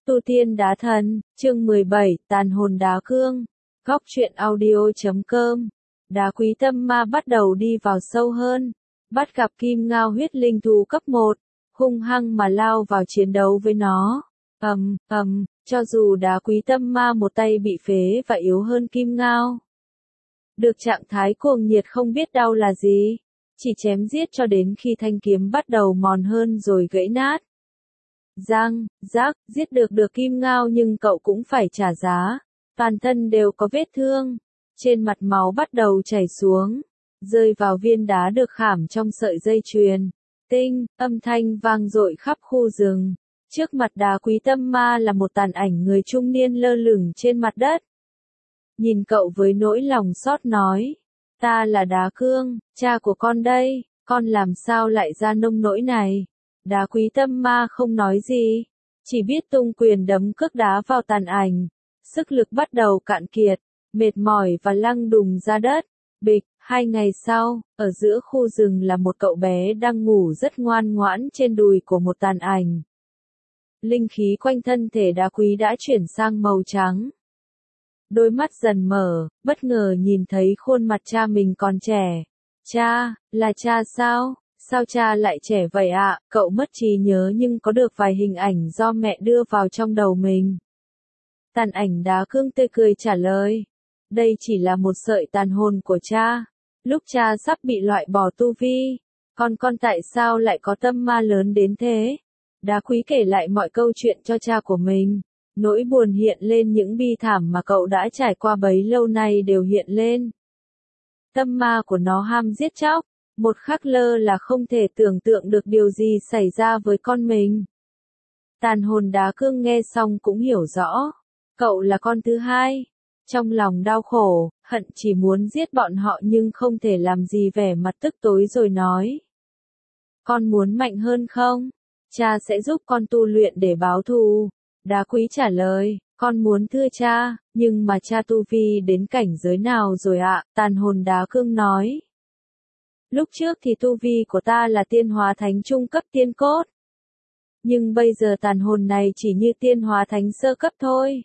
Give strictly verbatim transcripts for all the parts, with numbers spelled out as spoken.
Tu tiên đá thần, chương mười bảy, tàn hồn đá cương. Góc truyện audio chấm com. Đá quý tâm ma bắt đầu đi vào sâu hơn. Bắt gặp kim ngao huyết linh thú cấp một, hung hăng mà lao vào chiến đấu với nó. Ầm, ầm, cho dù đá quý tâm ma một tay bị phế và yếu hơn kim ngao. Được trạng thái cuồng nhiệt không biết đau là gì. Chỉ chém giết cho đến khi thanh kiếm bắt đầu mòn hơn rồi gãy nát. Giang, giác, giết được được kim ngao nhưng cậu cũng phải trả giá. Toàn thân đều có vết thương. Trên mặt máu bắt đầu chảy xuống. Rơi vào viên đá được khảm trong sợi dây chuyền. Tinh, âm thanh vang dội khắp khu rừng. Trước mặt đá quý tâm ma là một tàn ảnh người trung niên lơ lửng trên mặt đất. Nhìn cậu với nỗi lòng xót nói. Ta là đá cương, cha của con đây, con làm sao lại ra nông nỗi này. Đá quý tâm ma không nói gì, chỉ biết tung quyền đấm cước đá vào tàn ảnh. Sức lực bắt đầu cạn kiệt, mệt mỏi và lăn đùng ra đất. Bịch, hai ngày sau, ở giữa khu rừng là một cậu bé đang ngủ rất ngoan ngoãn trên đùi của một tàn ảnh. Linh khí quanh thân thể đá quý đã chuyển sang màu trắng. Đôi mắt dần mở, bất ngờ nhìn thấy khuôn mặt cha mình còn trẻ. Cha, là cha sao? Sao cha lại trẻ vậy ạ? À? Cậu mất trí nhớ nhưng có được vài hình ảnh do mẹ đưa vào trong đầu mình. Tàn ảnh đá cương tươi cười trả lời. Đây chỉ là một sợi tàn hồn của cha. Lúc cha sắp bị loại bỏ tu vi. Còn con tại sao lại có tâm ma lớn đến thế? Đá quý kể lại mọi câu chuyện cho cha của mình. Nỗi buồn hiện lên, những bi thảm mà cậu đã trải qua bấy lâu nay đều hiện lên. Tâm ma của nó ham giết chóc. Một khắc lơ là không thể tưởng tượng được điều gì xảy ra với con mình. Tàn hồn đá cương nghe xong cũng hiểu rõ. Cậu là con thứ hai. Trong lòng đau khổ, hận chỉ muốn giết bọn họ nhưng không thể làm gì, vẻ mặt tức tối rồi nói. Con muốn mạnh hơn không? Cha sẽ giúp con tu luyện để báo thù. Đá quý trả lời, con muốn thưa cha, nhưng mà cha tu vi đến cảnh giới nào rồi ạ? Tàn hồn đá cương nói. Lúc trước thì tu vi của ta là tiên hóa thánh trung cấp tiên cốt. Nhưng bây giờ tàn hồn này chỉ như tiên hóa thánh sơ cấp thôi.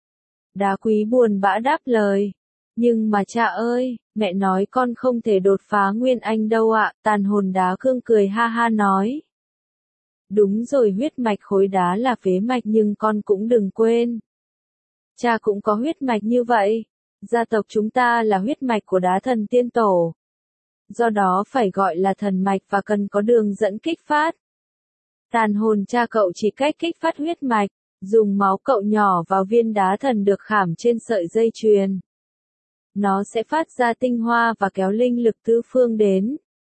Đá quý buồn bã đáp lời. Nhưng mà cha ơi, mẹ nói con không thể đột phá nguyên anh đâu ạ. Tàn hồn đá cương cười ha ha nói. Đúng rồi, huyết mạch khối đá là phế mạch nhưng con cũng đừng quên. Cha cũng có huyết mạch như vậy. Gia tộc chúng ta là huyết mạch của đá thần tiên tổ. Do đó phải gọi là thần mạch và cần có đường dẫn kích phát. Tàn hồn cha cậu chỉ cách kích phát huyết mạch, dùng máu cậu nhỏ vào viên đá thần được khảm trên sợi dây chuyền. Nó sẽ phát ra tinh hoa và kéo linh lực tứ phương đến.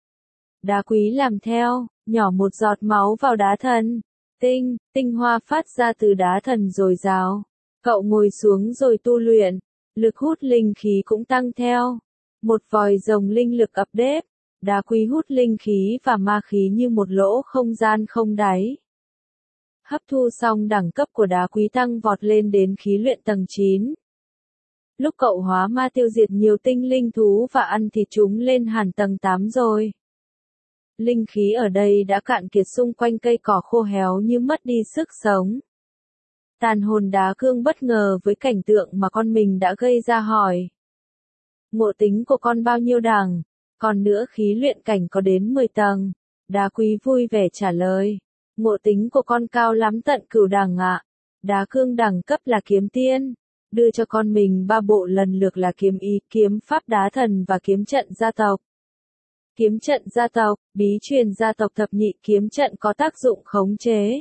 Đá quý làm theo, nhỏ một giọt máu vào đá thần. Tinh, tinh hoa phát ra từ đá thần dồi dào. Cậu ngồi xuống rồi tu luyện, lực hút linh khí cũng tăng theo. Một vòi rồng linh lực ập đếp, đá quý hút linh khí và ma khí như một lỗ không gian không đáy. Hấp thu xong, đẳng cấp của đá quý tăng vọt lên đến khí luyện tầng chín. Lúc cậu hóa ma tiêu diệt nhiều tinh linh thú và ăn thịt chúng lên hẳn tầng tám rồi. Linh khí ở đây đã cạn kiệt, xung quanh cây cỏ khô héo như mất đi sức sống. Tàn hồn đá cương bất ngờ với cảnh tượng mà con mình đã gây ra, hỏi. Ngộ tính của con bao nhiêu đẳng? Còn nữa, khí luyện cảnh có đến mười tầng. Đá quý vui vẻ trả lời. Ngộ tính của con cao lắm, tận cửu đẳng ạ. Đá cương đẳng cấp là kiếm tiên. Đưa cho con mình ba bộ lần lượt là kiếm ý, kiếm pháp đá thần và kiếm trận gia tộc. Kiếm trận gia tộc, bí truyền gia tộc thập nhị kiếm trận có tác dụng khống chế.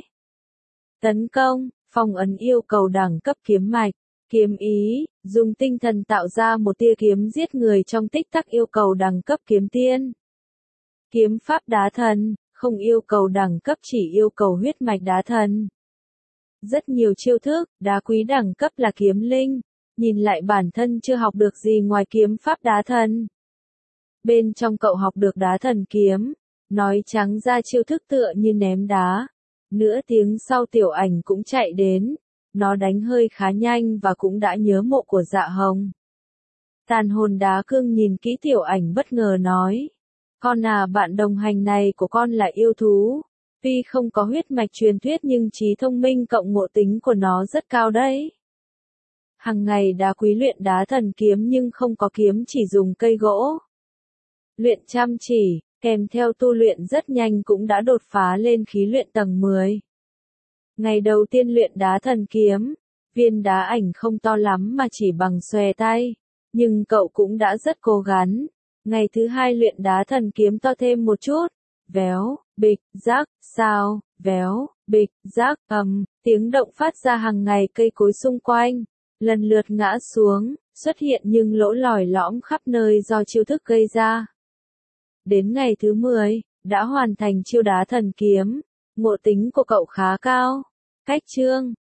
Tấn công, phong ấn yêu cầu đẳng cấp kiếm mạch. Kiếm ý, dùng tinh thần tạo ra một tia kiếm giết người trong tích tắc yêu cầu đẳng cấp kiếm tiên. Kiếm pháp đá thần, không yêu cầu đẳng cấp, chỉ yêu cầu huyết mạch đá thần. Rất nhiều chiêu thức, đá quý đẳng cấp là kiếm linh. Nhìn lại bản thân chưa học được gì ngoài kiếm pháp đá thần. Bên trong cậu học được đá thần kiếm. Nói trắng ra chiêu thức tựa như ném đá. Nửa tiếng sau tiểu ảnh cũng chạy đến. Nó đánh hơi khá nhanh và cũng đã nhớ mộ của Dạ Hồng. Tàn hồn đá cương nhìn kỹ tiểu ảnh bất ngờ nói. Con à, bạn đồng hành này của con là yêu thú. Tuy không có huyết mạch truyền thuyết nhưng trí thông minh cộng ngộ tính của nó rất cao đấy. Hằng ngày đá quý luyện đá thần kiếm nhưng không có kiếm chỉ dùng cây gỗ. Luyện chăm chỉ, kèm theo tu luyện rất nhanh cũng đã đột phá lên khí luyện tầng mười. Ngày đầu tiên luyện đá thần kiếm, viên đá ảnh không to lắm mà chỉ bằng xòe tay, nhưng cậu cũng đã rất cố gắng. Ngày thứ hai luyện đá thần kiếm to thêm một chút, véo, bịch, rác, sao, véo, bịch, rác, ầm, tiếng động phát ra hàng ngày cây cối xung quanh, lần lượt ngã xuống, xuất hiện nhưng lỗ lòi lõm khắp nơi do chiêu thức gây ra. Đến ngày thứ mười, đã hoàn thành chiêu đá thần kiếm, ngộ tính của cậu khá cao. Cách chương